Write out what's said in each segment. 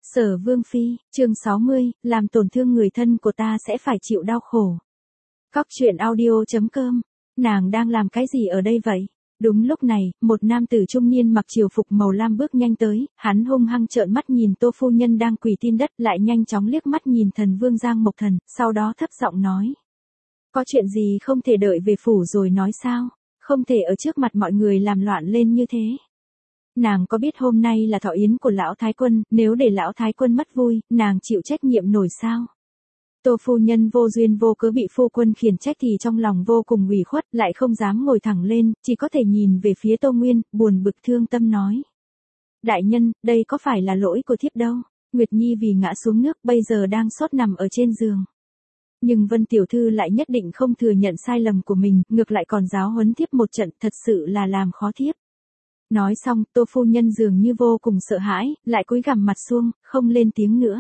Sở Vương Phi, chương 60, làm tổn thương người thân của ta sẽ phải chịu đau khổ. Cóc truyện audio.com, nàng đang làm cái gì ở đây vậy? Đúng lúc này, một nam tử trung niên mặc triều phục màu lam bước nhanh tới, hắn hung hăng trợn mắt nhìn Tô phu nhân đang quỳ tin đất, lại nhanh chóng liếc mắt nhìn thần vương Giang Mộc Thần, sau đó thấp giọng nói. Có chuyện gì không thể đợi về phủ rồi nói sao? Không thể ở trước mặt mọi người làm loạn lên như thế. Nàng có biết hôm nay là thọ yến của lão thái quân, nếu để lão thái quân mất vui, nàng chịu trách nhiệm nổi sao? Tô phu nhân vô duyên vô cớ bị phu quân khiển trách thì trong lòng vô cùng ủy khuất, lại không dám ngồi thẳng lên, chỉ có thể nhìn về phía Tô Nguyên, buồn bực thương tâm nói. Đại nhân, đây có phải là lỗi của thiếp đâu, Nguyệt Nhi vì ngã xuống nước bây giờ đang sốt nằm ở trên giường. Nhưng Vân Tiểu Thư lại nhất định không thừa nhận sai lầm của mình, ngược lại còn giáo huấn thiếp một trận, thật sự là làm khó thiếp. Nói xong, Tô phu nhân dường như vô cùng sợ hãi, lại cúi gằm mặt xuống, không lên tiếng nữa.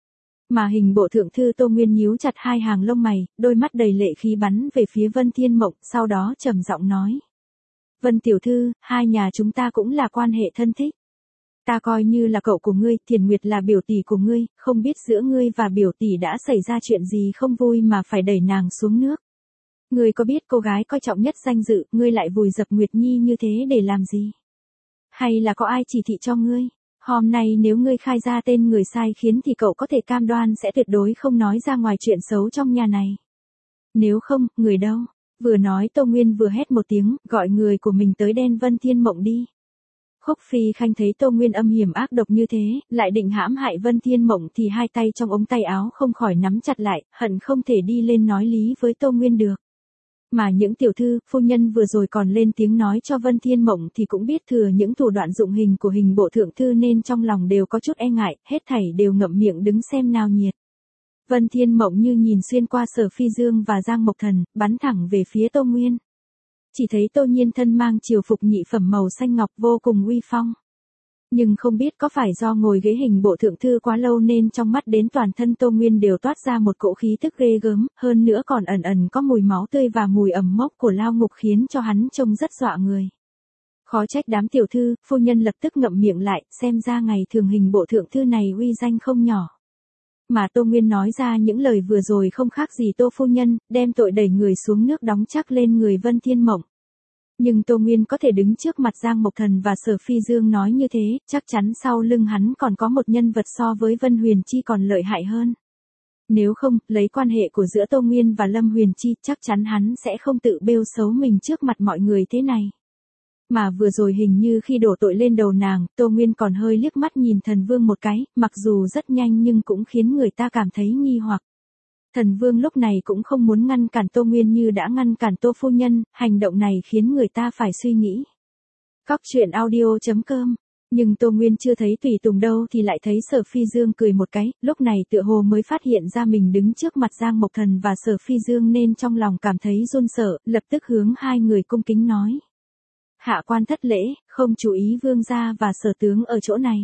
Mà hình bộ thượng thư Tô Nguyên nhíu chặt hai hàng lông mày, đôi mắt đầy lệ khí bắn về phía Vân Thiên Mộng, sau đó trầm giọng nói. Vân Tiểu Thư, hai nhà chúng ta cũng là quan hệ thân thích. Ta coi như là cậu của ngươi, Thiền Nguyệt là biểu tỷ của ngươi, không biết giữa ngươi và biểu tỷ đã xảy ra chuyện gì không vui mà phải đẩy nàng xuống nước. Ngươi có biết cô gái coi trọng nhất danh dự, ngươi lại vùi dập Nguyệt Nhi như thế để làm gì? Hay là có ai chỉ thị cho ngươi? Hôm nay nếu ngươi khai ra tên người sai khiến thì cậu có thể cam đoan sẽ tuyệt đối không nói ra ngoài chuyện xấu trong nhà này. Nếu không, người đâu? Vừa nói Tô Nguyên vừa hét một tiếng, gọi người của mình tới đen Vân Thiên Mộng đi. Khúc Phi Khanh thấy Tô Nguyên âm hiểm ác độc như thế, lại định hãm hại Vân Thiên Mộng thì hai tay trong ống tay áo không khỏi nắm chặt lại, hận không thể đi lên nói lý với Tô Nguyên được. Mà những tiểu thư, phu nhân vừa rồi còn lên tiếng nói cho Vân Thiên Mộng thì cũng biết thừa những thủ đoạn dụng hình của hình bộ thượng thư nên trong lòng đều có chút e ngại, hết thảy đều ngậm miệng đứng xem náo nhiệt. Vân Thiên Mộng như nhìn xuyên qua Sở Phi Dương và Giang Mộc Thần, bắn thẳng về phía Tô Nguyên. Chỉ thấy Tô Nhiên thân mang triều phục nhị phẩm màu xanh ngọc vô cùng uy phong. Nhưng không biết có phải do ngồi ghế hình bộ thượng thư quá lâu nên trong mắt đến toàn thân Tô Nguyên đều toát ra một cỗ khí tức ghê gớm, hơn nữa còn ẩn ẩn có mùi máu tươi và mùi ẩm mốc của lao ngục khiến cho hắn trông rất dọa người. Khó trách đám tiểu thư, phu nhân lập tức ngậm miệng lại, xem ra ngày thường hình bộ thượng thư này uy danh không nhỏ. Mà Tô Nguyên nói ra những lời vừa rồi không khác gì Tô phu nhân, đem tội đẩy người xuống nước đóng chắc lên người Vân Thiên Mộng. Nhưng Tô Nguyên có thể đứng trước mặt Giang Mộc Thần và Sở Phi Dương nói như thế, chắc chắn sau lưng hắn còn có một nhân vật so với Vân Huyền Chi còn lợi hại hơn. Nếu không, lấy quan hệ của giữa Tô Nguyên và Lâm Huyền Chi, chắc chắn hắn sẽ không tự bêu xấu mình trước mặt mọi người thế này. Mà vừa rồi hình như khi đổ tội lên đầu nàng, Tô Nguyên còn hơi liếc mắt nhìn thần vương một cái, mặc dù rất nhanh nhưng cũng khiến người ta cảm thấy nghi hoặc. Thần vương lúc này cũng không muốn ngăn cản Tô Nguyên như đã ngăn cản Tô phu nhân, hành động này khiến người ta phải suy nghĩ. Cóc truyện audio.com, nhưng Tô Nguyên chưa thấy tùy tùng đâu thì lại thấy Sở Phi Dương cười một cái, lúc này tựa hồ mới phát hiện ra mình đứng trước mặt Giang Mộc Thần và Sở Phi Dương nên trong lòng cảm thấy run sợ, lập tức hướng hai người cung kính nói. Hạ quan thất lễ, không chú ý vương gia và sở tướng ở chỗ này.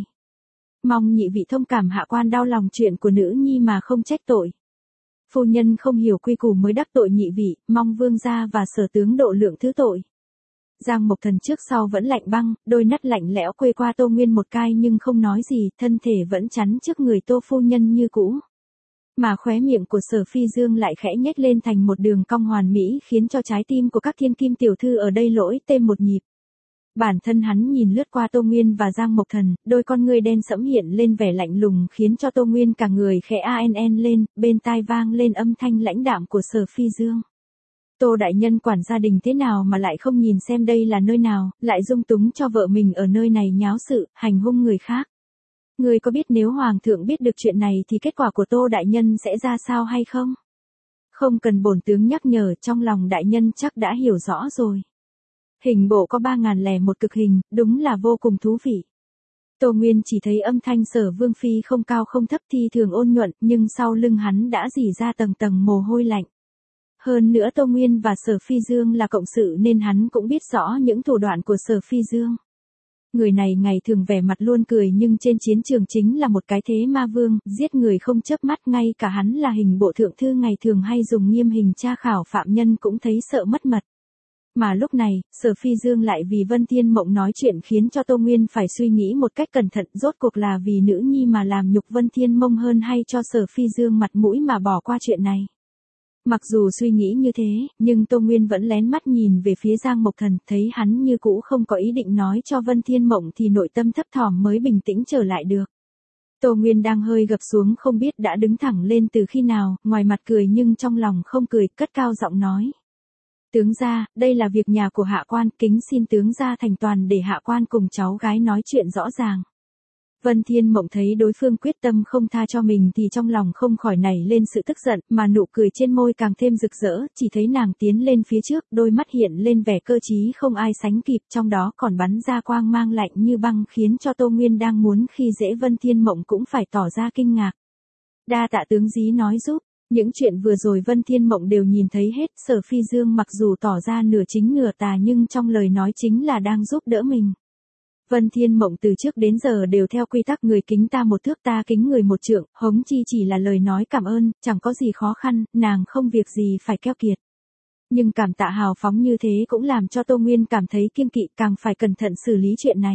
Mong nhị vị thông cảm hạ quan đau lòng chuyện của nữ nhi mà không trách tội. Phu nhân không hiểu quy củ mới đắc tội nhị vị, mong vương gia và sở tướng độ lượng thứ tội. Giang Mộc Thần trước sau vẫn lạnh băng, đôi mắt lạnh lẽo quay qua Tô Nguyên một cái nhưng không nói gì, thân thể vẫn chắn trước người Tô phu nhân như cũ. Mà khóe miệng của Sở Phi Dương lại khẽ nhếch lên thành một đường cong hoàn mỹ khiến cho trái tim của các thiên kim tiểu thư ở đây lỗi têm một nhịp. Bản thân hắn nhìn lướt qua Tô Nguyên và Giang Mộc Thần, đôi con ngươi đen sẫm hiện lên vẻ lạnh lùng khiến cho Tô Nguyên cả người khẽ an lên, bên tai vang lên âm thanh lãnh đạm của Sở Phi Dương. Tô đại nhân quản gia đình thế nào mà lại không nhìn xem đây là nơi nào, lại dung túng cho vợ mình ở nơi này nháo sự, hành hung người khác. Người có biết nếu hoàng thượng biết được chuyện này thì kết quả của Tô đại nhân sẽ ra sao hay không? Không cần bổn tướng nhắc nhở, trong lòng đại nhân chắc đã hiểu rõ rồi. Hình bộ có 3001 cực hình, đúng là vô cùng thú vị. Tô Nguyên chỉ thấy âm thanh Sở Vương Phi không cao không thấp thi thường ôn nhuận, nhưng sau lưng hắn đã rỉ ra tầng tầng mồ hôi lạnh. Hơn nữa Tô Nguyên và Sở Phi Dương là cộng sự nên hắn cũng biết rõ những thủ đoạn của Sở Phi Dương. Người này ngày thường vẻ mặt luôn cười nhưng trên chiến trường chính là một cái thế ma vương, giết người không chớp mắt, ngay cả hắn là hình bộ thượng thư ngày thường hay dùng nghiêm hình tra khảo phạm nhân cũng thấy sợ mất mật. Mà lúc này, Sở Phi Dương lại vì Vân Thiên Mộng nói chuyện khiến cho Tô Nguyên phải suy nghĩ một cách cẩn thận, rốt cuộc là vì nữ nhi mà làm nhục Vân Thiên Mộng hơn hay cho Sở Phi Dương mặt mũi mà bỏ qua chuyện này. Mặc dù suy nghĩ như thế, nhưng Tô Nguyên vẫn lén mắt nhìn về phía Giang Mộc Thần, thấy hắn như cũ không có ý định nói cho Vân Thiên Mộng thì nội tâm thấp thỏm mới bình tĩnh trở lại được. Tô Nguyên đang hơi gập xuống không biết đã đứng thẳng lên từ khi nào, ngoài mặt cười nhưng trong lòng không cười, cất cao giọng nói. Tướng gia, đây là việc nhà của hạ quan, kính xin tướng gia thành toàn để hạ quan cùng cháu gái nói chuyện rõ ràng. Vân Thiên Mộng thấy đối phương quyết tâm không tha cho mình thì trong lòng không khỏi nảy lên sự tức giận, mà nụ cười trên môi càng thêm rực rỡ, chỉ thấy nàng tiến lên phía trước, đôi mắt hiện lên vẻ cơ trí không ai sánh kịp, trong đó còn bắn ra quang mang lạnh như băng khiến cho Tô Nguyên đang muốn khi dễ Vân Thiên Mộng cũng phải tỏ ra kinh ngạc. Đa tạ tướng dí nói giúp. Những chuyện vừa rồi Vân Thiên Mộng đều nhìn thấy hết, Sở Phi Dương mặc dù tỏ ra nửa chính nửa tà nhưng trong lời nói chính là đang giúp đỡ mình. Vân Thiên Mộng từ trước đến giờ đều theo quy tắc người kính ta một thước ta kính người một trượng, hống chi chỉ là lời nói cảm ơn, chẳng có gì khó khăn, nàng không việc gì phải keo kiệt. Nhưng cảm tạ hào phóng như thế cũng làm cho Tô Nguyên cảm thấy kiêng kỵ, càng phải cẩn thận xử lý chuyện này.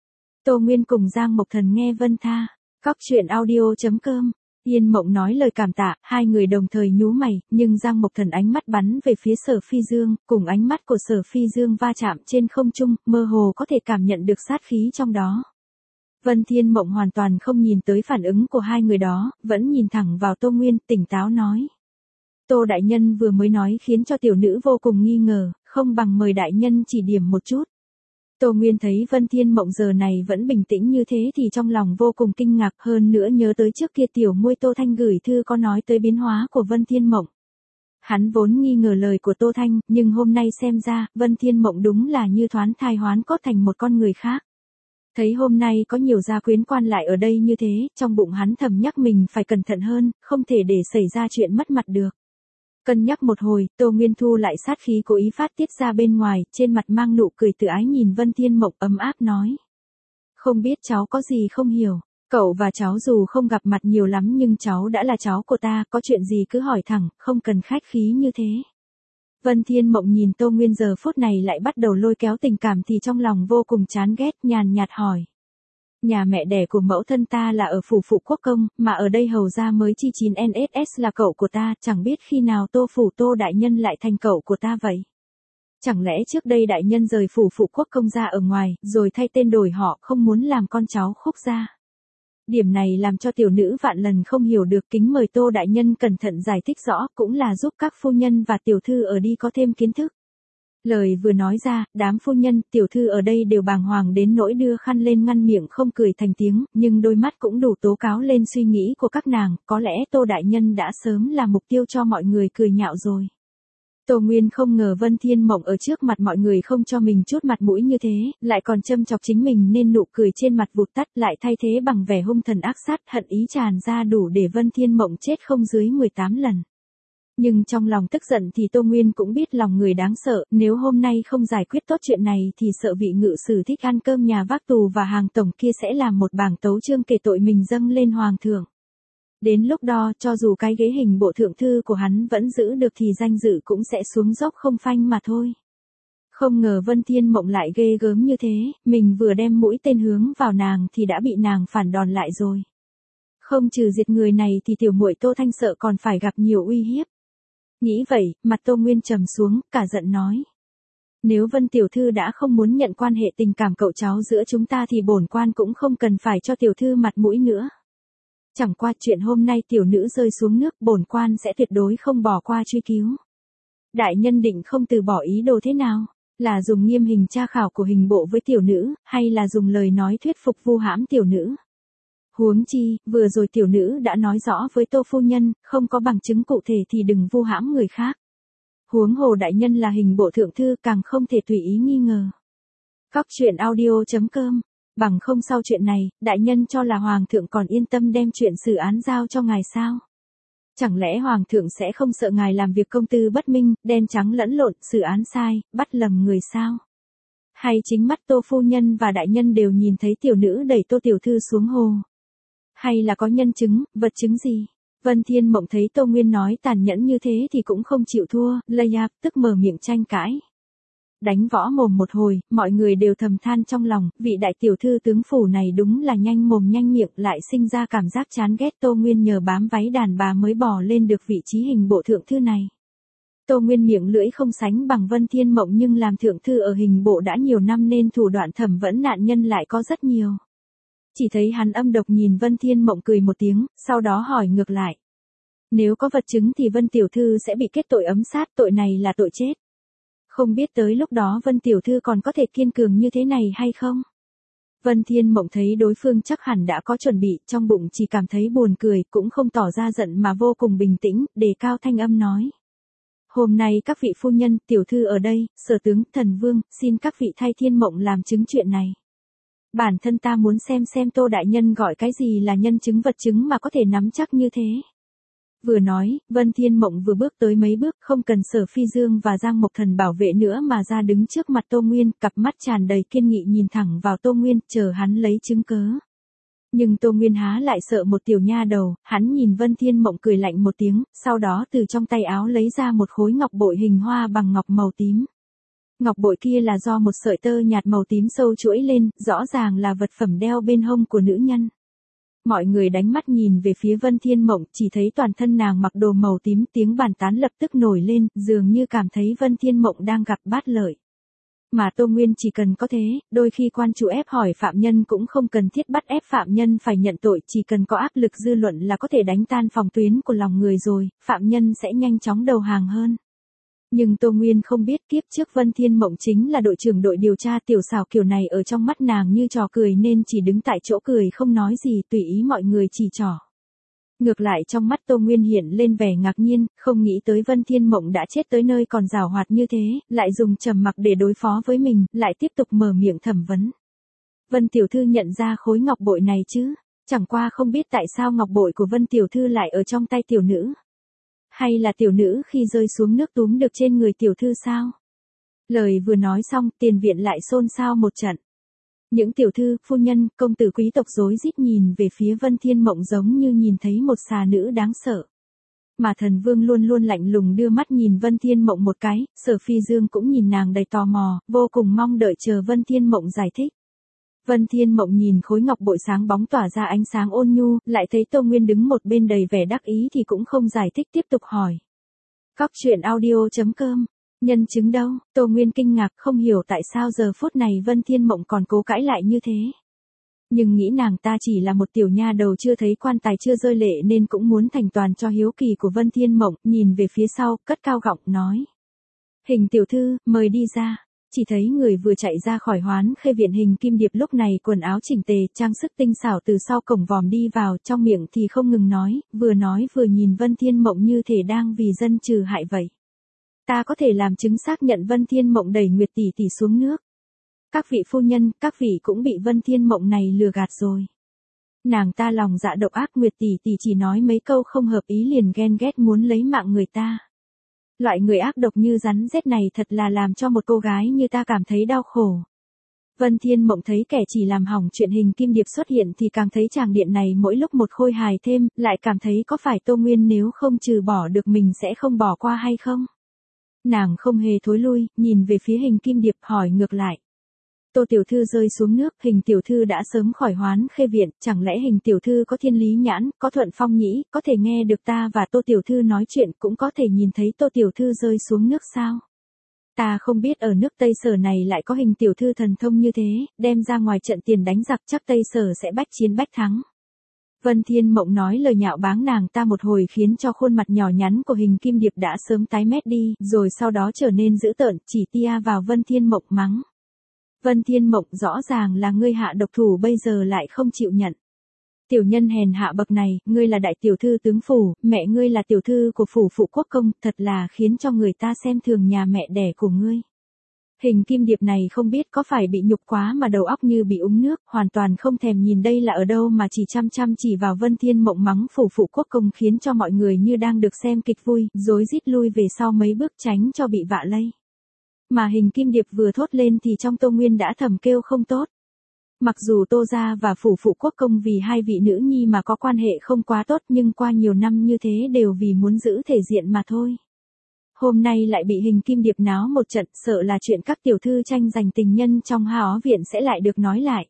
Tô Nguyên cùng Giang Mộc Thần nghe Vân Tha, Cóc Truyện Audio.com. Yên Mộng nói lời cảm tạ, hai người đồng thời nhú mày, nhưng Giang Mộc Thần ánh mắt bắn về phía Sở Phi Dương, cùng ánh mắt của Sở Phi Dương va chạm trên không trung, mơ hồ có thể cảm nhận được sát khí trong đó. Vân Thiên Mộng hoàn toàn không nhìn tới phản ứng của hai người đó, vẫn nhìn thẳng vào Tô Nguyên, tỉnh táo nói. Tô đại nhân vừa mới nói khiến cho tiểu nữ vô cùng nghi ngờ, không bằng mời đại nhân chỉ điểm một chút. Tô Nguyên thấy Vân Thiên Mộng giờ này vẫn bình tĩnh như thế thì trong lòng vô cùng kinh ngạc, hơn nữa nhớ tới trước kia tiểu muội Tô Thanh gửi thư có nói tới biến hóa của Vân Thiên Mộng. Hắn vốn nghi ngờ lời của Tô Thanh, nhưng hôm nay xem ra, Vân Thiên Mộng đúng là như thoán thai hoán cốt thành một con người khác. Thấy hôm nay có nhiều gia quyến quan lại ở đây như thế, trong bụng hắn thầm nhắc mình phải cẩn thận hơn, không thể để xảy ra chuyện mất mặt được. Cân nhắc một hồi, Tô Nguyên thu lại sát khí cố ý phát tiết ra bên ngoài, trên mặt mang nụ cười tự ái nhìn Vân Thiên Mộng ấm áp nói. Không biết cháu có gì không hiểu, cậu và cháu dù không gặp mặt nhiều lắm nhưng cháu đã là cháu của ta, có chuyện gì cứ hỏi thẳng, không cần khách khí như thế. Vân Thiên Mộng nhìn Tô Nguyên giờ phút này lại bắt đầu lôi kéo tình cảm thì trong lòng vô cùng chán ghét, nhàn nhạt hỏi. Nhà mẹ đẻ của mẫu thân ta là ở phủ phụ quốc công, mà ở đây hầu ra mới chi 9NSS là cậu của ta, chẳng biết khi nào Tô phủ Tô đại nhân lại thành cậu của ta vậy. Chẳng lẽ trước đây đại nhân rời phủ phụ quốc công ra ở ngoài, rồi thay tên đổi họ, không muốn làm con cháu Khúc gia. Điểm này làm cho tiểu nữ vạn lần không hiểu được, kính mời Tô đại nhân cẩn thận giải thích rõ, cũng là giúp các phu nhân và tiểu thư ở đi có thêm kiến thức. Lời vừa nói ra, đám phu nhân, tiểu thư ở đây đều bàng hoàng đến nỗi đưa khăn lên ngăn miệng không cười thành tiếng, nhưng đôi mắt cũng đủ tố cáo lên suy nghĩ của các nàng, có lẽ Tô đại nhân đã sớm là mục tiêu cho mọi người cười nhạo rồi. Tô Nguyên không ngờ Vân Thiên Mộng ở trước mặt mọi người không cho mình chút mặt mũi như thế, lại còn châm chọc chính mình nên nụ cười trên mặt vụt tắt, lại thay thế bằng vẻ hung thần ác sát, hận ý tràn ra đủ để Vân Thiên Mộng chết không dưới 18 lần. Nhưng trong lòng tức giận thì Tô Nguyên cũng biết lòng người đáng sợ, nếu hôm nay không giải quyết tốt chuyện này thì sợ vị ngự sử thích ăn cơm nhà vác tù và hàng tổng kia sẽ làm một bảng tấu chương kể tội mình dâng lên hoàng thượng. Đến lúc đó cho dù cái ghế hình bộ thượng thư của hắn vẫn giữ được thì danh dự cũng sẽ xuống dốc không phanh mà thôi. Không ngờ Vân Thiên Mộng lại ghê gớm như thế, mình vừa đem mũi tên hướng vào nàng thì đã bị nàng phản đòn lại rồi. Không trừ diệt người này thì tiểu muội Tô Thanh sợ còn phải gặp nhiều uy hiếp. Nghĩ vậy, mặt Tô Nguyên trầm xuống, cả giận nói. Nếu Vân tiểu thư đã không muốn nhận quan hệ tình cảm cậu cháu giữa chúng ta thì bổn quan cũng không cần phải cho tiểu thư mặt mũi nữa. Chẳng qua chuyện hôm nay tiểu nữ rơi xuống nước, bổn quan sẽ tuyệt đối không bỏ qua truy cứu. Đại nhân định không từ bỏ ý đồ thế nào? Là dùng nghiêm hình tra khảo của hình bộ với tiểu nữ, hay là dùng lời nói thuyết phục vu hãm tiểu nữ? Huống chi, vừa rồi tiểu nữ đã nói rõ với Tô phu nhân, không có bằng chứng cụ thể thì đừng vu hãm người khác. Huống hồ đại nhân là hình bộ thượng thư càng không thể tùy ý nghi ngờ. Cóc Truyện Audio.com. Bằng không sau chuyện này, đại nhân cho là hoàng thượng còn yên tâm đem chuyện xử án giao cho ngài sao? Chẳng lẽ hoàng thượng sẽ không sợ ngài làm việc công tư bất minh, đen trắng lẫn lộn, xử án sai, bắt lầm người sao? Hay chính mắt Tô phu nhân và đại nhân đều nhìn thấy tiểu nữ đẩy Tô tiểu thư xuống hồ? Hay là có nhân chứng, vật chứng gì? Vân Thiên Mộng thấy Tô Nguyên nói tàn nhẫn như thế thì cũng không chịu thua, lây áp, tức mở miệng tranh cãi. Đánh võ mồm một hồi, mọi người đều thầm than trong lòng, vị đại tiểu thư tướng phủ này đúng là nhanh mồm nhanh miệng, lại sinh ra cảm giác chán ghét Tô Nguyên nhờ bám váy đàn bà mới bò lên được vị trí hình bộ thượng thư này. Tô Nguyên miệng lưỡi không sánh bằng Vân Thiên Mộng nhưng làm thượng thư ở hình bộ đã nhiều năm nên thủ đoạn thẩm vấn nạn nhân lại có rất nhiều. Chỉ thấy hắn âm độc nhìn Vân Thiên Mộng cười một tiếng, sau đó hỏi ngược lại. Nếu có vật chứng thì Vân tiểu thư sẽ bị kết tội ấm sát, tội này là tội chết. Không biết tới lúc đó Vân tiểu thư còn có thể kiên cường như thế này hay không? Vân Thiên Mộng thấy đối phương chắc hẳn đã có chuẩn bị, trong bụng chỉ cảm thấy buồn cười, cũng không tỏ ra giận mà vô cùng bình tĩnh, đề cao thanh âm nói. Hôm nay các vị phu nhân, tiểu thư ở đây, sở tướng, thần vương, xin các vị thay Thiên Mộng làm chứng chuyện này. Bản thân ta muốn xem Tô đại nhân gọi cái gì là nhân chứng vật chứng mà có thể nắm chắc như thế. Vừa nói, Vân Thiên Mộng vừa bước tới mấy bước, không cần Sở Phi Dương và Giang Mộc Thần bảo vệ nữa mà ra đứng trước mặt Tô Nguyên, cặp mắt tràn đầy kiên nghị nhìn thẳng vào Tô Nguyên, chờ hắn lấy chứng cớ. Nhưng Tô Nguyên há lại sợ một tiểu nha đầu, hắn nhìn Vân Thiên Mộng cười lạnh một tiếng, sau đó từ trong tay áo lấy ra một khối ngọc bội hình hoa bằng ngọc màu tím. Ngọc bội kia là do một sợi tơ nhạt màu tím sâu chuỗi lên, rõ ràng là vật phẩm đeo bên hông của nữ nhân. Mọi người đánh mắt nhìn về phía Vân Thiên Mộng, chỉ thấy toàn thân nàng mặc đồ màu tím, tiếng bàn tán lập tức nổi lên, dường như cảm thấy Vân Thiên Mộng đang gặp bát lợi. Mà Tô Nguyên chỉ cần có thế, đôi khi quan chủ ép hỏi phạm nhân cũng không cần thiết bắt ép phạm nhân phải nhận tội, chỉ cần có áp lực dư luận là có thể đánh tan phòng tuyến của lòng người rồi, phạm nhân sẽ nhanh chóng đầu hàng hơn. Nhưng Tô Nguyên không biết kiếp trước Vân Thiên Mộng chính là đội trưởng đội điều tra, tiểu xảo kiểu này ở trong mắt nàng như trò cười nên chỉ đứng tại chỗ cười không nói gì, tùy ý mọi người chỉ trỏ. Ngược lại trong mắt Tô Nguyên hiện lên vẻ ngạc nhiên, không nghĩ tới Vân Thiên Mộng đã chết tới nơi còn giảo hoạt như thế, lại dùng trầm mặc để đối phó với mình, lại tiếp tục mở miệng thẩm vấn. Vân tiểu thư nhận ra khối ngọc bội này chứ? Chẳng qua không biết tại sao ngọc bội của Vân tiểu thư lại ở trong tay tiểu nữ. Hay là tiểu nữ khi rơi xuống nước túm được trên người tiểu thư sao? Lời vừa nói xong, tiền viện lại xôn xao một trận. Những tiểu thư, phu nhân, công tử quý tộc rối rít nhìn về phía Vân Thiên Mộng giống như nhìn thấy một xà nữ đáng sợ. Mà thần vương luôn luôn lạnh lùng đưa mắt nhìn Vân Thiên Mộng một cái, Sở Phi Dương cũng nhìn nàng đầy tò mò, vô cùng mong đợi chờ Vân Thiên Mộng giải thích. Vân Thiên Mộng nhìn khối ngọc bội sáng bóng tỏa ra ánh sáng ôn nhu, lại thấy Tô Nguyên đứng một bên đầy vẻ đắc ý thì cũng không giải thích tiếp tục hỏi. Cóc truyện audio.com. Nhân chứng đâu? Tô Nguyên kinh ngạc không hiểu tại sao giờ phút này Vân Thiên Mộng còn cố cãi lại như thế. Nhưng nghĩ nàng ta chỉ là một tiểu nha đầu chưa thấy quan tài chưa rơi lệ nên cũng muốn thành toàn cho hiếu kỳ của Vân Thiên Mộng, nhìn về phía sau, cất cao giọng nói. Hình tiểu thư, mời đi ra. Chỉ thấy người vừa chạy ra khỏi Hoán Khê viện Hình Kim Điệp lúc này quần áo chỉnh tề, trang sức tinh xảo từ sau cổng vòm đi vào, trong miệng thì không ngừng nói vừa nhìn Vân Thiên Mộng như thể đang vì dân trừ hại vậy. Ta có thể làm chứng xác nhận Vân Thiên Mộng đẩy Nguyệt tỷ tỷ xuống nước. Các vị phu nhân, các vị cũng bị Vân Thiên Mộng này lừa gạt rồi. Nàng ta lòng dạ độc ác, Nguyệt tỷ tỷ chỉ nói mấy câu không hợp ý liền ghen ghét muốn lấy mạng người ta. Loại người ác độc như rắn rết này thật là làm cho một cô gái như ta cảm thấy đau khổ. Vân Thiên Mộng thấy kẻ chỉ làm hỏng chuyện Hình Kim Điệp xuất hiện thì càng thấy chàng điện này mỗi lúc một khôi hài thêm, lại cảm thấy có phải Tô Nguyên nếu không trừ bỏ được mình sẽ không bỏ qua hay không. Nàng không hề thối lui, nhìn về phía Hình Kim Điệp hỏi ngược lại. Tô tiểu thư rơi xuống nước, Hình tiểu thư đã sớm khỏi Hoán Khê viện, chẳng lẽ Hình tiểu thư có thiên lý nhãn, có thuận phong nhĩ, có thể nghe được ta và Tô tiểu thư nói chuyện, cũng có thể nhìn thấy Tô tiểu thư rơi xuống nước sao? Ta không biết ở nước Tây Sở này lại có Hình tiểu thư thần thông như thế, đem ra ngoài trận tiền đánh giặc chắc Tây Sở sẽ bách chiến bách thắng. Vân Thiên Mộng nói lời nhạo báng nàng ta một hồi khiến cho khuôn mặt nhỏ nhắn của Hình Kim Điệp đã sớm tái mét đi, rồi sau đó trở nên dữ tợn, chỉ tia vào Vân Thiên Mộng mắng. Vân Thiên Mộng, rõ ràng là ngươi hạ độc thủ bây giờ lại không chịu nhận. Tiểu nhân hèn hạ bậc này, ngươi là đại tiểu thư tướng phủ, mẹ ngươi là tiểu thư của phủ phụ quốc công, thật là khiến cho người ta xem thường nhà mẹ đẻ của ngươi. Hình Kim Điệp này không biết có phải bị nhục quá mà đầu óc như bị uống nước, hoàn toàn không thèm nhìn đây là ở đâu mà chỉ chăm chăm chỉ vào Vân Thiên Mộng mắng phủ phụ quốc công khiến cho mọi người như đang được xem kịch vui, rối rít lui về sau mấy bước tránh cho bị vạ lây. Mà Hình Kim Điệp vừa thốt lên thì trong Tô Nguyên đã thầm kêu không tốt. Mặc dù Tô gia và phủ phụ quốc công vì hai vị nữ nhi mà có quan hệ không quá tốt nhưng qua nhiều năm như thế đều vì muốn giữ thể diện mà thôi. Hôm nay lại bị Hình Kim Điệp náo một trận, sợ là chuyện các tiểu thư tranh giành tình nhân trong Háo viện sẽ lại được nói lại.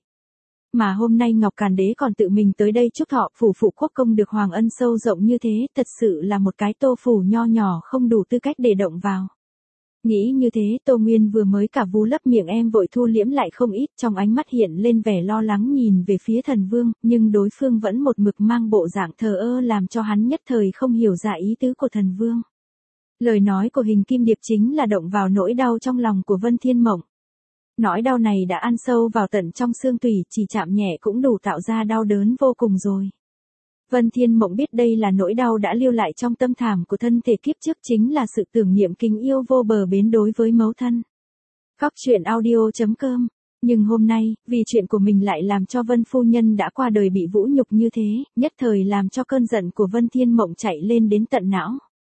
Mà hôm nay Ngọc Càn Đế còn tự mình tới đây chúc thọ, phủ phụ quốc công được hoàng ân sâu rộng như thế, thật sự là một cái tô phủ nho nhỏ không đủ tư cách để động vào. Nghĩ như thế, Tô Nguyên vừa mới cả vú lấp miệng em vội thu liễm lại không ít, trong ánh mắt hiện lên vẻ lo lắng nhìn về phía thần vương, nhưng đối phương vẫn một mực mang bộ dạng thờ ơ làm cho hắn nhất thời không hiểu ra ý tứ của thần vương. Lời nói của Hình Kim Điệp chính là động vào nỗi đau trong lòng của Vân Thiên Mộng. Nỗi đau này đã ăn sâu vào tận trong xương tủy, chỉ chạm nhẹ cũng đủ tạo ra đau đớn vô cùng rồi. Vân Thiên Mộng biết đây là nỗi đau đã lưu lại trong tâm thảm của thân thể kiếp trước, chính là sự tưởng niệm kính yêu vô bờ bến đối với mẫu thân. Cóc truyện audio.com. Nhưng hôm nay, vì chuyện của mình lại làm cho Vân phu nhân đã qua đời bị vũ nhục như thế, nhất thời làm cho cơn giận của Vân Thiên Mộng chạy lên đến tận não.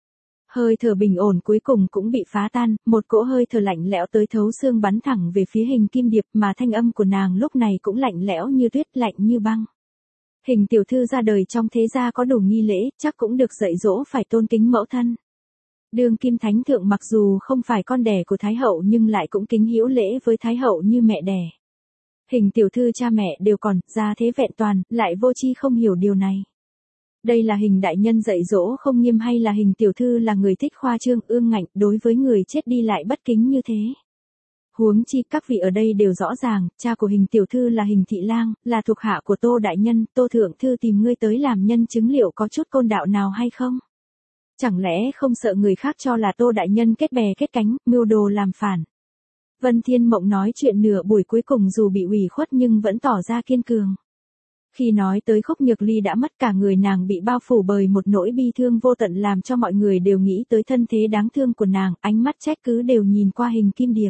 Hơi thở bình ổn cuối cùng cũng bị phá tan, một cỗ hơi thở lạnh lẽo tới thấu xương bắn thẳng về phía Hình Kim Điệp, mà thanh âm của nàng lúc này cũng lạnh lẽo như tuyết, lạnh như băng. Hình tiểu thư ra đời trong thế gia có đủ nghi lễ, chắc cũng được dạy dỗ phải tôn kính mẫu thân. Đương kim thánh thượng mặc dù không phải con đẻ của thái hậu nhưng lại cũng kính hữu lễ với thái hậu như mẹ đẻ. Hình tiểu thư cha mẹ đều còn, gia thế vẹn toàn, lại vô tri không hiểu điều này. Đây là Hình đại nhân dạy dỗ không nghiêm hay là Hình tiểu thư là người thích khoa trương ương ngạnh, đối với người chết đi lại bất kính như thế? Huống chi các vị ở đây đều rõ ràng, cha của Hình tiểu thư là Hình thị lang, là thuộc hạ của Tô đại nhân, Tô thượng thư tìm ngươi tới làm nhân chứng liệu có chút côn đạo nào hay không? Chẳng lẽ không sợ người khác cho là Tô đại nhân kết bè kết cánh, mưu đồ làm phản? Vân Thiên Mộng nói chuyện nửa buổi cuối cùng dù bị ủy khuất nhưng vẫn tỏ ra kiên cường. Khi nói tới Khúc Nhược Ly đã mất, cả người nàng bị bao phủ bởi một nỗi bi thương vô tận làm cho mọi người đều nghĩ tới thân thế đáng thương của nàng, ánh mắt trách cứ đều nhìn qua Hình Kim Điệp.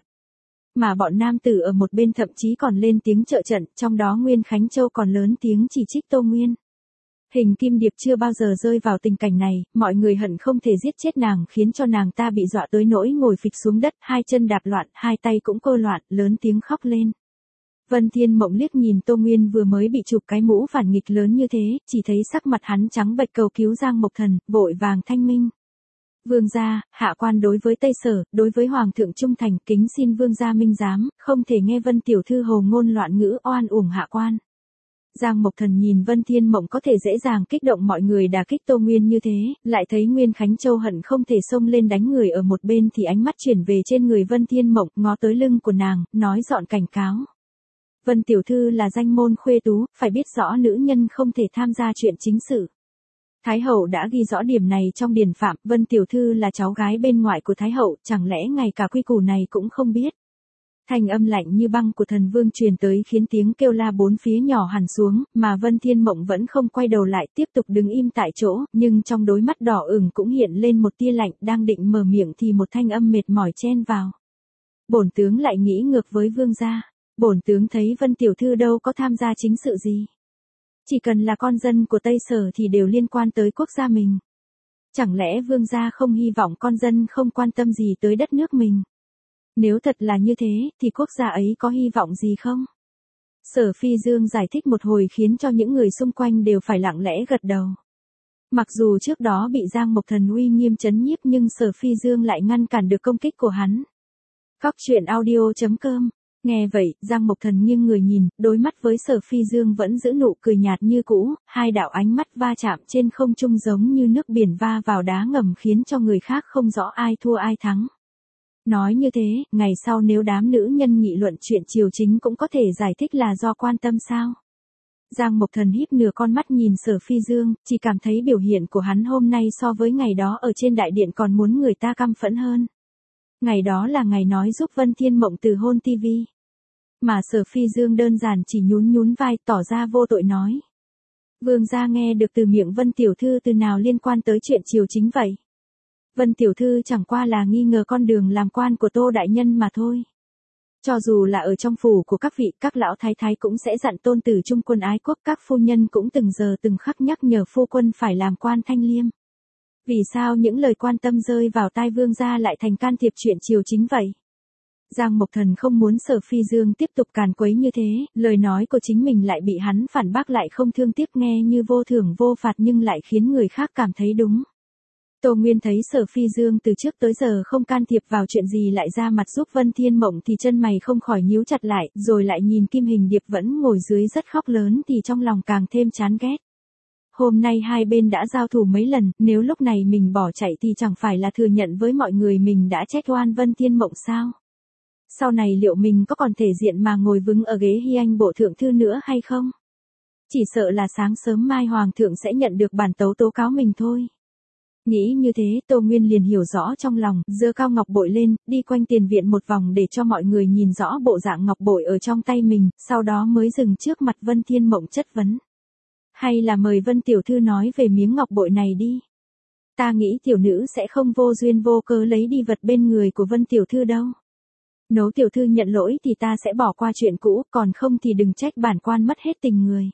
Mà bọn nam tử ở một bên thậm chí còn lên tiếng trợ trận, trong đó Nguyên Khánh Châu còn lớn tiếng chỉ trích Tô Nguyên. Hình Kim Điệp chưa bao giờ rơi vào tình cảnh này, mọi người hận không thể giết chết nàng, khiến cho nàng ta bị dọa tới nỗi ngồi phịch xuống đất, hai chân đạp loạn, hai tay cũng cô loạn, lớn tiếng khóc lên. Vân Thiên Mộng liếc nhìn Tô Nguyên vừa mới bị chụp cái mũ phản nghịch lớn như thế, chỉ thấy sắc mặt hắn trắng bệch cầu cứu Giang Mộc Thần, vội vàng thanh minh. Vương gia, hạ quan đối với Tây Sở, đối với Hoàng thượng trung thành, kính xin vương gia minh giám, không thể nghe Vân tiểu thư hồ ngôn loạn ngữ oan uổng hạ quan. Giang Mộc Thần nhìn Vân Thiên Mộng có thể dễ dàng kích động mọi người đả kích Tô Nguyên như thế, lại thấy Nguyên Khánh Châu hận không thể xông lên đánh người ở một bên thì ánh mắt chuyển về trên người Vân Thiên Mộng, ngó tới lưng của nàng, nói dọn cảnh cáo. Vân tiểu thư là danh môn khuê tú, phải biết rõ nữ nhân không thể tham gia chuyện chính sự. Thái hậu đã ghi rõ điểm này trong điển phạm, Vân tiểu thư là cháu gái bên ngoại của Thái hậu, chẳng lẽ ngay cả quy củ này cũng không biết. Thanh âm lạnh như băng của thần vương truyền tới khiến tiếng kêu la bốn phía nhỏ hẳn xuống, mà Vân Thiên Mộng vẫn không quay đầu lại tiếp tục đứng im tại chỗ, nhưng trong đôi mắt đỏ ửng cũng hiện lên một tia lạnh, đang định mở miệng thì một thanh âm mệt mỏi chen vào. Bổn tướng lại nghĩ ngược với vương gia, bổn tướng thấy Vân tiểu thư đâu có tham gia chính sự gì. Chỉ cần là con dân của Tây Sở thì đều liên quan tới quốc gia mình. Chẳng lẽ vương gia không hy vọng con dân không quan tâm gì tới đất nước mình? Nếu thật là như thế, thì quốc gia ấy có hy vọng gì không? Sở Phi Dương giải thích một hồi khiến cho những người xung quanh đều phải lặng lẽ gật đầu. Mặc dù trước đó bị Giang Mộc Thần uy nghiêm trấn nhiếp nhưng Sở Phi Dương lại ngăn cản được công kích của hắn. Cóc truyện audio.com. Nghe vậy, Giang Mộc Thần nghiêng người nhìn, đối mắt với Sở Phi Dương vẫn giữ nụ cười nhạt như cũ, hai đạo ánh mắt va chạm trên không trung giống như nước biển va vào đá ngầm khiến cho người khác không rõ ai thua ai thắng. Nói như thế, ngày sau nếu đám nữ nhân nghị luận chuyện triều chính cũng có thể giải thích là do quan tâm sao? Giang Mộc Thần híp nửa con mắt nhìn Sở Phi Dương, chỉ cảm thấy biểu hiện của hắn hôm nay so với ngày đó ở trên đại điện còn muốn người ta căm phẫn hơn. Ngày đó là ngày nói giúp Vân Thiên Mộng từ hôn TV. Mà Sở Phi Dương đơn giản chỉ nhún nhún vai tỏ ra vô tội nói. Vương gia nghe được từ miệng Vân tiểu thư từ nào liên quan tới chuyện triều chính vậy? Vân tiểu thư chẳng qua là nghi ngờ con đường làm quan của Tô đại nhân mà thôi. Cho dù là ở trong phủ của các vị, các lão thái thái cũng sẽ dặn tôn tử trung quân ái quốc, các phu nhân cũng từng giờ từng khắc nhắc nhở phu quân phải làm quan thanh liêm. Vì sao những lời quan tâm rơi vào tai vương gia lại thành can thiệp chuyện triều chính vậy? Giang Mộc Thần không muốn Sở Phi Dương tiếp tục càn quấy như thế, lời nói của chính mình lại bị hắn phản bác lại không thương tiếc nghe như vô thưởng vô phạt nhưng lại khiến người khác cảm thấy đúng. Tô Nguyên thấy Sở Phi Dương từ trước tới giờ không can thiệp vào chuyện gì lại ra mặt giúp Vân Thiên Mộng thì chân mày không khỏi nhíu chặt lại, rồi lại nhìn Kim Hình Điệp vẫn ngồi dưới rất khóc lớn thì trong lòng càng thêm chán ghét. Hôm nay hai bên đã giao thủ mấy lần, nếu lúc này mình bỏ chạy thì chẳng phải là thừa nhận với mọi người mình đã trách oan Vân Thiên Mộng sao? Sau này liệu mình có còn thể diện mà ngồi vững ở ghế Hy Anh bộ thượng thư nữa hay không? Chỉ sợ là sáng sớm mai Hoàng thượng sẽ nhận được bản tấu tố cáo mình thôi. Nghĩ như thế, Tô Nguyên liền hiểu rõ trong lòng, giơ cao ngọc bội lên, đi quanh tiền viện một vòng để cho mọi người nhìn rõ bộ dạng ngọc bội ở trong tay mình, sau đó mới dừng trước mặt Vân Thiên Mộng chất vấn. Hay là mời Vân tiểu thư nói về miếng ngọc bội này đi. Ta nghĩ tiểu nữ sẽ không vô duyên vô cớ lấy đi vật bên người của Vân tiểu thư đâu. Nếu tiểu thư nhận lỗi thì ta sẽ bỏ qua chuyện cũ, còn không thì đừng trách bản quan mất hết tình người.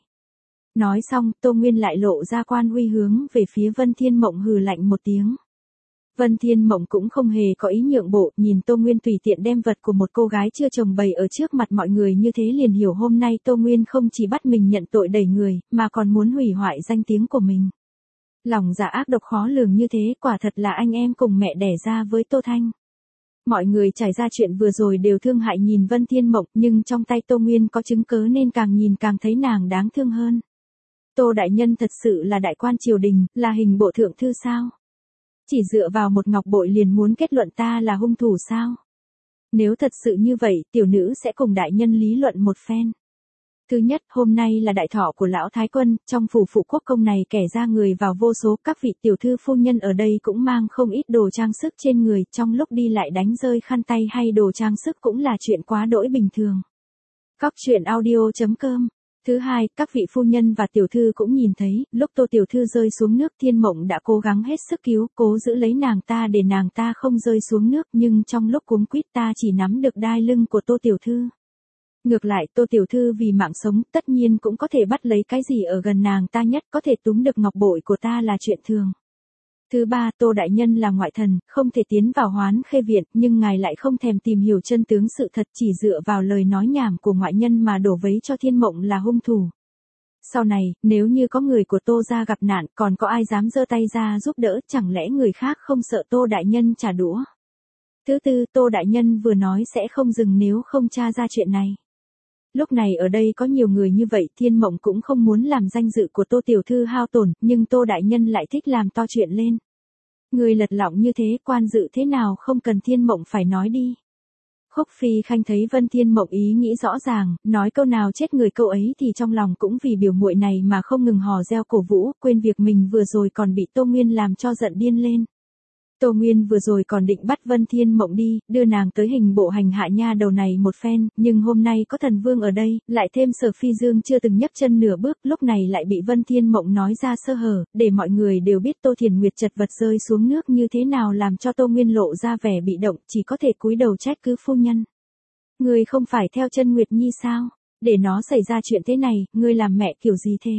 Nói xong, Tô Nguyên lại lộ ra quan uy hướng về phía Vân Thiên Mộng hừ lạnh một tiếng. Vân Thiên Mộng cũng không hề có ý nhượng bộ, nhìn Tô Nguyên tùy tiện đem vật của một cô gái chưa chồng bày ở trước mặt mọi người như thế liền hiểu hôm nay Tô Nguyên không chỉ bắt mình nhận tội đẩy người, mà còn muốn hủy hoại danh tiếng của mình. Lòng dạ ác độc khó lường như thế, quả thật là anh em cùng mẹ đẻ ra với Tô Thanh. Mọi người trải ra chuyện vừa rồi đều thương hại nhìn Vân Thiên Mộng, nhưng trong tay Tô Nguyên có chứng cớ nên càng nhìn càng thấy nàng đáng thương hơn. Tô đại nhân thật sự là đại quan triều đình, là hình bộ thượng thư sao? Chỉ dựa vào một ngọc bội liền muốn kết luận ta là hung thủ sao? Nếu thật sự như vậy, tiểu nữ sẽ cùng đại nhân lý luận một phen. Thứ nhất, hôm nay là đại thọ của lão thái quân, trong phủ phụ quốc công này kẻ ra người vào vô số, các vị tiểu thư phu nhân ở đây cũng mang không ít đồ trang sức trên người, trong lúc đi lại đánh rơi khăn tay hay đồ trang sức cũng là chuyện quá đỗi bình thường. Các truyện audio.com. Thứ hai, các vị phu nhân và tiểu thư cũng nhìn thấy, lúc Tô tiểu thư rơi xuống nước Thiên Mộng đã cố gắng hết sức cứu, cố giữ lấy nàng ta để nàng ta không rơi xuống nước, nhưng trong lúc cuống quýt ta chỉ nắm được đai lưng của Tô tiểu thư. Ngược lại, Tô tiểu thư vì mạng sống, tất nhiên cũng có thể bắt lấy cái gì ở gần nàng ta nhất, có thể túm được ngọc bội của ta là chuyện thường. Thứ ba, Tô đại nhân là ngoại thần, không thể tiến vào Hoán Khê viện, nhưng ngài lại không thèm tìm hiểu chân tướng sự thật, chỉ dựa vào lời nói nhảm của ngoại nhân mà đổ vấy cho Thiên Mộng là hung thủ. Sau này, nếu như có người của Tô gia gặp nạn, còn có ai dám giơ tay ra giúp đỡ, chẳng lẽ người khác không sợ Tô đại nhân trả đũa? Thứ tư, Tô đại nhân vừa nói sẽ không dừng nếu không tra ra chuyện này. Lúc này ở đây có nhiều người như vậy, Thiên Mộng cũng không muốn làm danh dự của Tô tiểu thư hao tổn, nhưng Tô đại nhân lại thích làm to chuyện lên. Người lật lọng như thế, quan dự thế nào không cần Thiên Mộng phải nói đi. Khúc Phi Khanh thấy Vân Thiên Mộng ý nghĩ rõ ràng, nói câu nào chết người câu ấy thì trong lòng cũng vì biểu muội này mà không ngừng hò reo cổ vũ, quên việc mình vừa rồi còn bị Tô Nguyên làm cho giận điên lên. Tô Nguyên vừa rồi còn định bắt Vân Thiên Mộng đi, đưa nàng tới hình bộ hành hạ nha đầu này một phen, nhưng hôm nay có thần vương ở đây, lại thêm Sở Phi Dương chưa từng nhấc chân nửa bước, lúc này lại bị Vân Thiên Mộng nói ra sơ hở, để mọi người đều biết Tô Thiền Nguyệt chật vật rơi xuống nước như thế nào làm cho Tô Nguyên lộ ra vẻ bị động, chỉ có thể cúi đầu trách cứ phu nhân. Người không phải theo chân Nguyệt Nhi sao? Để nó xảy ra chuyện thế này, ngươi làm mẹ kiểu gì thế?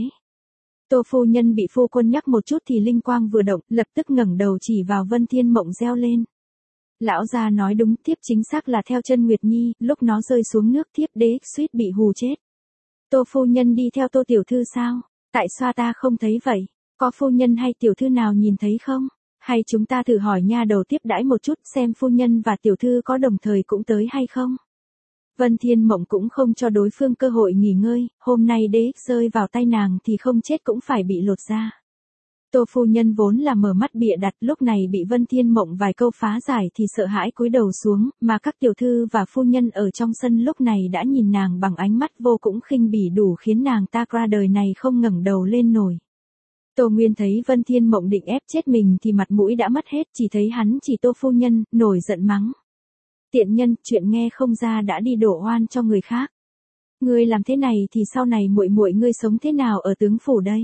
Tô phu nhân bị phu quân nhắc một chút thì linh quang vừa động, lập tức ngẩng đầu chỉ vào Vân Thiên Mộng reo lên. Lão gia nói đúng, thiếp chính xác là theo chân Nguyệt Nhi, lúc nó rơi xuống nước thiếp đế suýt bị hù chết. Tô phu nhân đi theo Tô tiểu thư sao? Tại sao ta không thấy vậy? Có phu nhân hay tiểu thư nào nhìn thấy không? Hay chúng ta thử hỏi nha đầu tiếp đãi một chút xem phu nhân và tiểu thư có đồng thời cũng tới hay không? Vân Thiên Mộng cũng không cho đối phương cơ hội nghỉ ngơi, hôm nay đế rơi vào tay nàng thì không chết cũng phải bị lột da. Tô phu nhân vốn là mở mắt bịa đặt, lúc này bị Vân Thiên Mộng vài câu phá giải thì sợ hãi cúi đầu xuống, mà các tiểu thư và phu nhân ở trong sân lúc này đã nhìn nàng bằng ánh mắt vô cũng khinh bỉ đủ khiến nàng ta qua đời này không ngẩng đầu lên nổi. Tô Nguyên thấy Vân Thiên Mộng định ép chết mình thì mặt mũi đã mất hết, chỉ thấy hắn chỉ Tô phu nhân, nổi giận mắng. Tiện nhân, chuyện nghe không ra đã đi đổ oan cho người khác. Ngươi làm thế này thì sau này muội muội ngươi sống thế nào ở tướng phủ đây?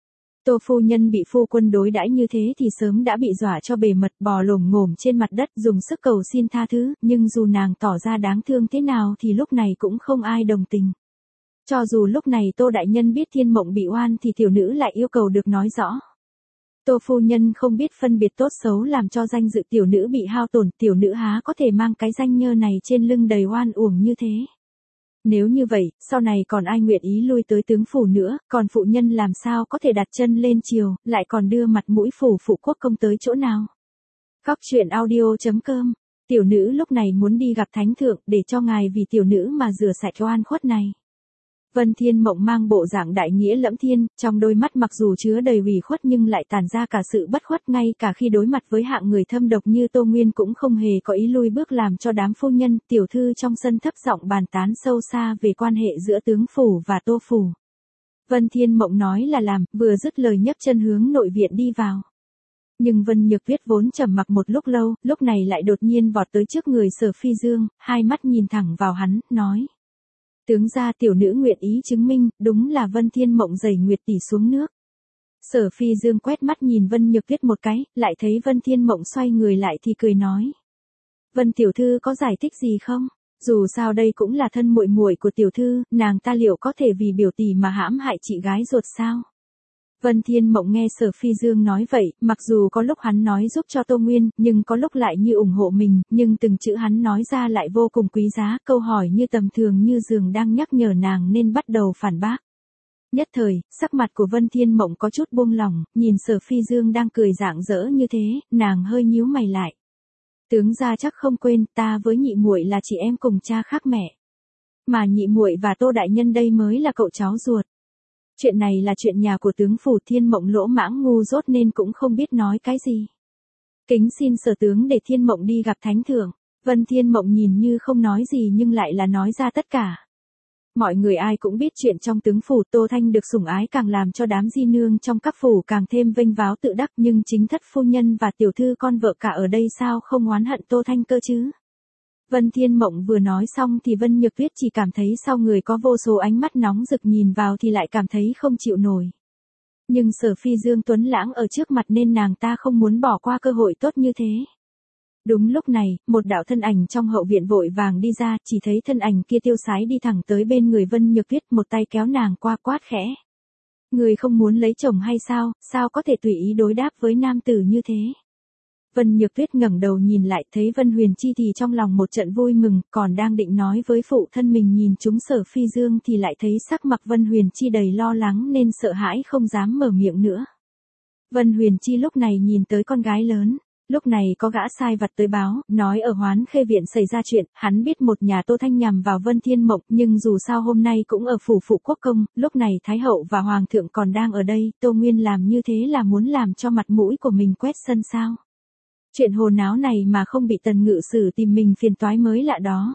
Tô phu nhân bị phu quân đối đãi như thế thì sớm đã bị dọa cho bề mật bò lồm ngổm trên mặt đất dùng sức cầu xin tha thứ, nhưng dù nàng tỏ ra đáng thương thế nào thì lúc này cũng không ai đồng tình. Cho dù lúc này Tô đại nhân biết Thiên Mộng bị oan thì tiểu nữ lại yêu cầu được nói rõ. Tô phu nhân không biết phân biệt tốt xấu làm cho danh dự tiểu nữ bị hao tổn, tiểu nữ há có thể mang cái danh nhơ này trên lưng đầy oan uổng như thế. Nếu như vậy, sau này còn ai nguyện ý lui tới tướng phủ nữa, còn phụ nhân làm sao có thể đặt chân lên triều, lại còn đưa mặt mũi phủ phụ quốc công tới chỗ nào. Góc truyện audio.com. Tiểu nữ lúc này muốn đi gặp thánh thượng để cho ngài vì tiểu nữ mà rửa sạch oan khuất này. Vân Thiên Mộng mang bộ dạng đại nghĩa lẫm thiên, trong đôi mắt mặc dù chứa đầy ủy khuất nhưng lại tản ra cả sự bất khuất, ngay cả khi đối mặt với hạng người thâm độc như Tô Nguyên cũng không hề có ý lui bước, làm cho đám phu nhân, tiểu thư trong sân thấp giọng bàn tán sâu xa về quan hệ giữa tướng phủ và Tô phủ. Vân Thiên Mộng nói là làm, vừa dứt lời nhấc chân hướng nội viện đi vào. Nhưng Vân Nhược Tuyết vốn trầm mặc một lúc lâu, lúc này lại đột nhiên vọt tới trước người Sở Phi Dương, hai mắt nhìn thẳng vào hắn, nói. Tướng gia, tiểu nữ nguyện ý chứng minh, đúng là Vân Thiên Mộng giày nguyệt tỷ xuống nước. Sở Phi Dương quét mắt nhìn Vân Nhược Tuyết một cái, lại thấy Vân Thiên Mộng xoay người lại thì cười nói. Vân tiểu thư có giải thích gì không? Dù sao đây cũng là thân muội muội của tiểu thư, nàng ta liệu có thể vì biểu tỷ mà hãm hại chị gái ruột sao? Vân Thiên Mộng nghe Sở Phi Dương nói vậy, mặc dù có lúc hắn nói giúp cho Tô Nguyên, nhưng có lúc lại như ủng hộ mình, nhưng từng chữ hắn nói ra lại vô cùng quý giá, câu hỏi như tầm thường như dường đang nhắc nhở nàng nên bắt đầu phản bác. Nhất thời, sắc mặt của Vân Thiên Mộng có chút buông lỏng, nhìn Sở Phi Dương đang cười rạng rỡ như thế, nàng hơi nhíu mày lại. Tướng gia chắc không quên, ta với nhị muội là chị em cùng cha khác mẹ. Mà nhị muội và Tô đại nhân đây mới là cậu cháu ruột. Chuyện này là chuyện nhà của tướng phủ. Thiên Mộng lỗ mãng ngu dốt nên cũng không biết nói cái gì. Kính xin Sở tướng để Thiên Mộng đi gặp thánh thượng. Vân Thiên Mộng nhìn như không nói gì nhưng lại là nói ra tất cả. Mọi người ai cũng biết chuyện trong tướng phủ, Tô Thanh được sủng ái càng làm cho đám di nương trong các phủ càng thêm vênh váo tự đắc, nhưng chính thất phu nhân và tiểu thư con vợ cả ở đây sao không oán hận Tô Thanh cơ chứ? Vân Thiên Mộng vừa nói xong thì Vân Nhược Tuyết chỉ cảm thấy sau người có vô số ánh mắt nóng rực nhìn vào thì lại cảm thấy không chịu nổi. Nhưng Sở Phi Dương tuấn lãng ở trước mặt nên nàng ta không muốn bỏ qua cơ hội tốt như thế. Đúng lúc này, một đạo thân ảnh trong hậu viện vội vàng đi ra, chỉ thấy thân ảnh kia tiêu sái đi thẳng tới bên người Vân Nhược Tuyết, một tay kéo nàng qua, quát khẽ. Người không muốn lấy chồng hay sao, sao có thể tùy ý đối đáp với nam tử như thế? Vân Nhược Tuyết ngẩng đầu nhìn lại, thấy Vân Huyền Chi thì trong lòng một trận vui mừng, còn đang định nói với phụ thân mình nhìn chúng Sở Phi Dương thì lại thấy sắc mặt Vân Huyền Chi đầy lo lắng nên sợ hãi không dám mở miệng nữa. Vân Huyền Chi lúc này nhìn tới con gái lớn. Lúc này có gã sai vặt tới báo, nói ở Hoán Khê viện xảy ra chuyện, hắn biết một nhà Tô Thanh nhằm vào Vân Thiên Mộng, nhưng dù sao hôm nay cũng ở phủ phụ quốc công, lúc này Thái hậu và Hoàng thượng còn đang ở đây, Tô Nguyên làm như thế là muốn làm cho mặt mũi của mình quét sân sao. Chuyện hồ náo này mà không bị Tần Ngự Sử tìm mình phiền toái mới lạ đó.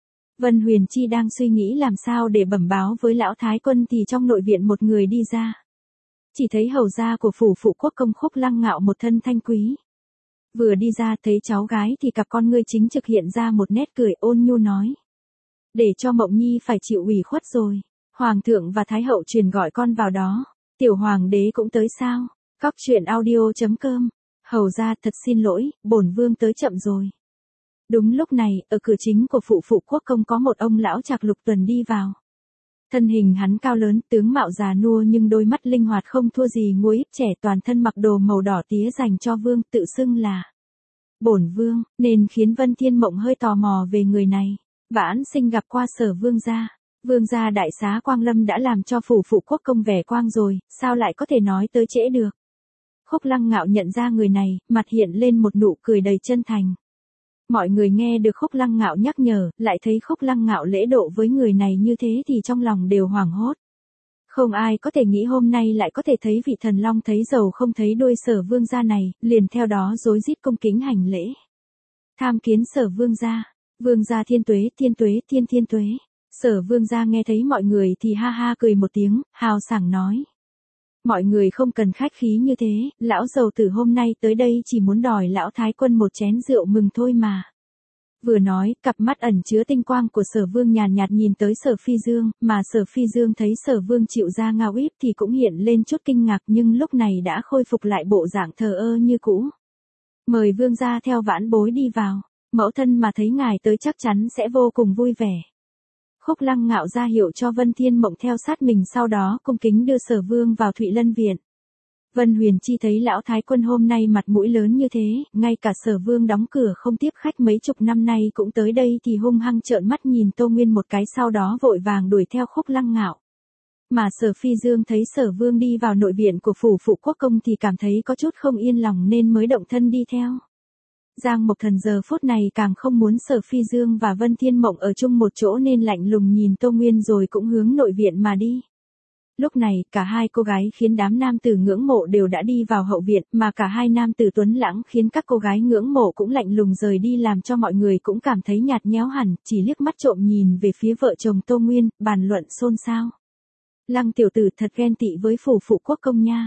Vân Huyền Chi đang suy nghĩ làm sao để bẩm báo với lão Thái quân thì trong nội viện một người đi ra. Chỉ thấy hầu gia của phủ phụ quốc công Khúc Lăng Ngạo một thân thanh quý. Vừa đi ra thấy cháu gái thì cặp con ngươi chính trực hiện ra một nét cười ôn nhu nói. Để cho Mộng Nhi phải chịu ủy khuất rồi. Hoàng thượng và Thái hậu truyền gọi con vào đó. Tiểu hoàng đế cũng tới sao? Góc truyện audio.com. Hầu ra thật xin lỗi, bổn vương tới chậm rồi. Đúng lúc này, ở cửa chính của phụ phụ quốc công có một ông lão Trạc Lục Tuần đi vào. Thân hình hắn cao lớn, tướng mạo già nua nhưng đôi mắt linh hoạt không thua gì ngôi ít trẻ, toàn thân mặc đồ màu đỏ tía dành cho vương, tự xưng là bổn vương, nên khiến Vân Thiên Mộng hơi tò mò về người này. Vãn sinh gặp qua Sở vương gia. Vương gia đại xá Quang Lâm đã làm cho phủ phụ quốc công vẻ quang rồi, sao lại có thể nói tới trễ được. Khúc Lăng Ngạo nhận ra người này, mặt hiện lên một nụ cười đầy chân thành. Mọi người nghe được Khúc Lăng Ngạo nhắc nhở, lại thấy Khúc Lăng Ngạo lễ độ với người này như thế thì trong lòng đều hoảng hốt. Không ai có thể nghĩ hôm nay lại có thể thấy vị thần long thấy dầu không thấy đuôi Sở vương gia này, liền theo đó rối rít cung kính hành lễ. Tham kiến Sở vương gia thiên tuế, thiên tuế. Sở vương gia nghe thấy mọi người thì ha ha cười một tiếng, hào sảng nói. Mọi người không cần khách khí như thế, lão giàu tử hôm nay tới đây chỉ muốn đòi lão Thái quân một chén rượu mừng thôi mà. Vừa nói, cặp mắt ẩn chứa tinh quang của Sở vương nhàn nhạt nhìn tới Sở Phi Dương, mà Sở Phi Dương thấy Sở vương chịu ra ngao íp thì cũng hiện lên chút kinh ngạc nhưng lúc này đã khôi phục lại bộ dạng thờ ơ như cũ. Mời vương gia theo vãn bối đi vào, mẫu thân mà thấy ngài tới chắc chắn sẽ vô cùng vui vẻ. Khúc Lăng Ngạo ra hiệu cho Vân Thiên Mộng theo sát mình, sau đó cung kính đưa Sở vương vào Thụy Lân viện. Vân Huyền Chi thấy lão thái quân hôm nay mặt mũi lớn như thế, ngay cả Sở Vương đóng cửa không tiếp khách mấy chục năm nay cũng tới đây thì hung hăng trợn mắt nhìn Tô Nguyên một cái, sau đó vội vàng đuổi theo Khúc Lăng Ngạo. Mà Sở Phi Dương thấy Sở Vương đi vào nội viện của phủ phụ quốc công thì cảm thấy có chút không yên lòng nên mới động thân đi theo. Giang Mộc Thần giờ phút này càng không muốn Sở Phi Dương và Vân Thiên Mộng ở chung một chỗ nên lạnh lùng nhìn Tô Nguyên rồi cũng hướng nội viện mà đi. Lúc này, cả hai cô gái khiến đám nam tử ngưỡng mộ đều đã đi vào hậu viện, mà cả hai nam tử tuấn lãng khiến các cô gái ngưỡng mộ cũng lạnh lùng rời đi, làm cho mọi người cũng cảm thấy nhạt nhẽo hẳn, chỉ liếc mắt trộm nhìn về phía vợ chồng Tô Nguyên, bàn luận xôn xao. Lăng tiểu tử thật ghen tị với phủ phụ quốc công nha.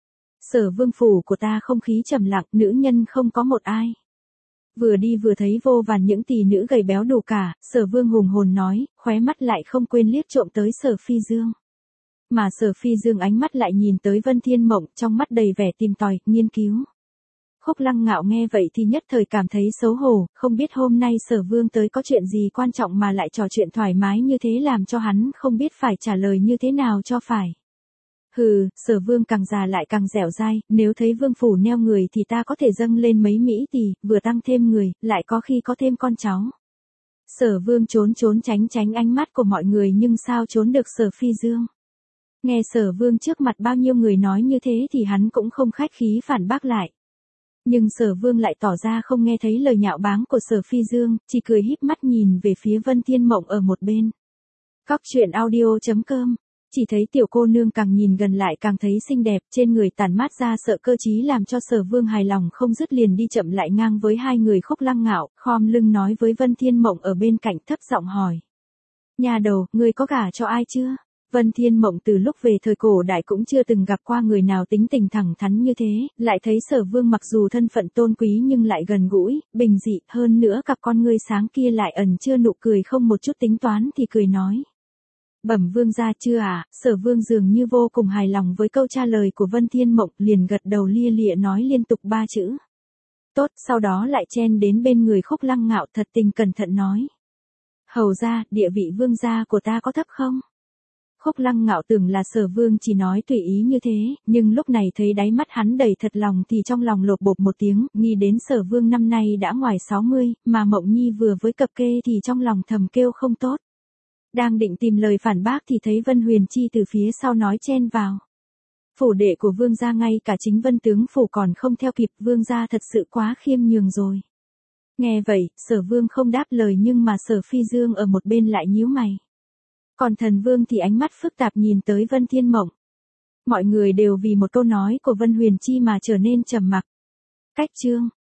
Sở Vương phủ của ta không khí trầm lặng, nữ nhân không có một ai. Vừa đi vừa thấy vô vàn những tỷ nữ gầy béo đủ cả, Sở Vương hùng hồn nói, khóe mắt lại không quên liếc trộm tới Sở Phi Dương. Mà Sở Phi Dương ánh mắt lại nhìn tới Vân Thiên Mộng, trong mắt đầy vẻ tìm tòi, nghiên cứu. Khúc Lăng Ngạo nghe vậy thì nhất thời cảm thấy xấu hổ, không biết hôm nay Sở Vương tới có chuyện gì quan trọng mà lại trò chuyện thoải mái như thế, làm cho hắn không biết phải trả lời như thế nào cho phải. Hừ, Sở Vương càng già lại càng dẻo dai, nếu thấy vương phủ neo người thì ta có thể dâng lên mấy mỹ tỷ, vừa tăng thêm người, lại có khi có thêm con cháu. Sở Vương trốn tránh ánh mắt của mọi người, nhưng sao trốn được Sở Phi Dương. Nghe Sở Vương trước mặt bao nhiêu người nói như thế thì hắn cũng không khách khí phản bác lại. Nhưng Sở Vương lại tỏ ra không nghe thấy lời nhạo báng của Sở Phi Dương, chỉ cười híp mắt nhìn về phía Vân Thiên Mộng ở một bên. Cóc truyện audio.com. Chỉ thấy tiểu cô nương càng nhìn gần lại càng thấy xinh đẹp, trên người tản mát ra sợ cơ trí, làm cho Sở Vương hài lòng không dứt, liền đi chậm lại ngang với hai người Khúc Lăng Ngạo, khom lưng nói với Vân Thiên Mộng ở bên cạnh, thấp giọng hỏi. Nhà đầu, ngươi có gả cho ai chưa? Vân Thiên Mộng từ lúc về thời cổ đại cũng chưa từng gặp qua người nào tính tình thẳng thắn như thế, lại thấy Sở Vương mặc dù thân phận tôn quý nhưng lại gần gũi, bình dị, hơn nữa cặp con ngươi sáng kia lại ẩn chứa nụ cười không một chút tính toán, thì cười nói. Bẩm vương gia chưa à? Sở Vương dường như vô cùng hài lòng với câu trả lời của Vân Thiên Mộng, liền gật đầu lia lịa nói liên tục 3 chữ. Tốt, sau đó lại chen đến bên người Khúc Lăng Ngạo, thật tình cẩn thận nói. Hầu gia, địa vị vương gia của ta có thấp không? Khúc Lăng Ngạo tưởng là Sở Vương chỉ nói tùy ý như thế, nhưng lúc này thấy đáy mắt hắn đầy thật lòng thì trong lòng lột bột một tiếng, nghĩ đến Sở Vương năm nay đã ngoài 60, mà Mộng Nhi vừa với cập kê thì trong lòng thầm kêu không tốt. Đang định tìm lời phản bác thì thấy Vân Huyền Chi từ phía sau nói chen vào. Phủ đệ của vương gia ngay cả chính Vân tướng phủ còn không theo kịp, vương gia thật sự quá khiêm nhường rồi. Nghe vậy, Sở Vương không đáp lời, nhưng mà Sở Phi Dương ở một bên lại nhíu mày. Còn Thần Vương thì ánh mắt phức tạp nhìn tới Vân Thiên Mộng. Mọi người đều vì một câu nói của Vân Huyền Chi mà trở nên trầm mặc. Cách chương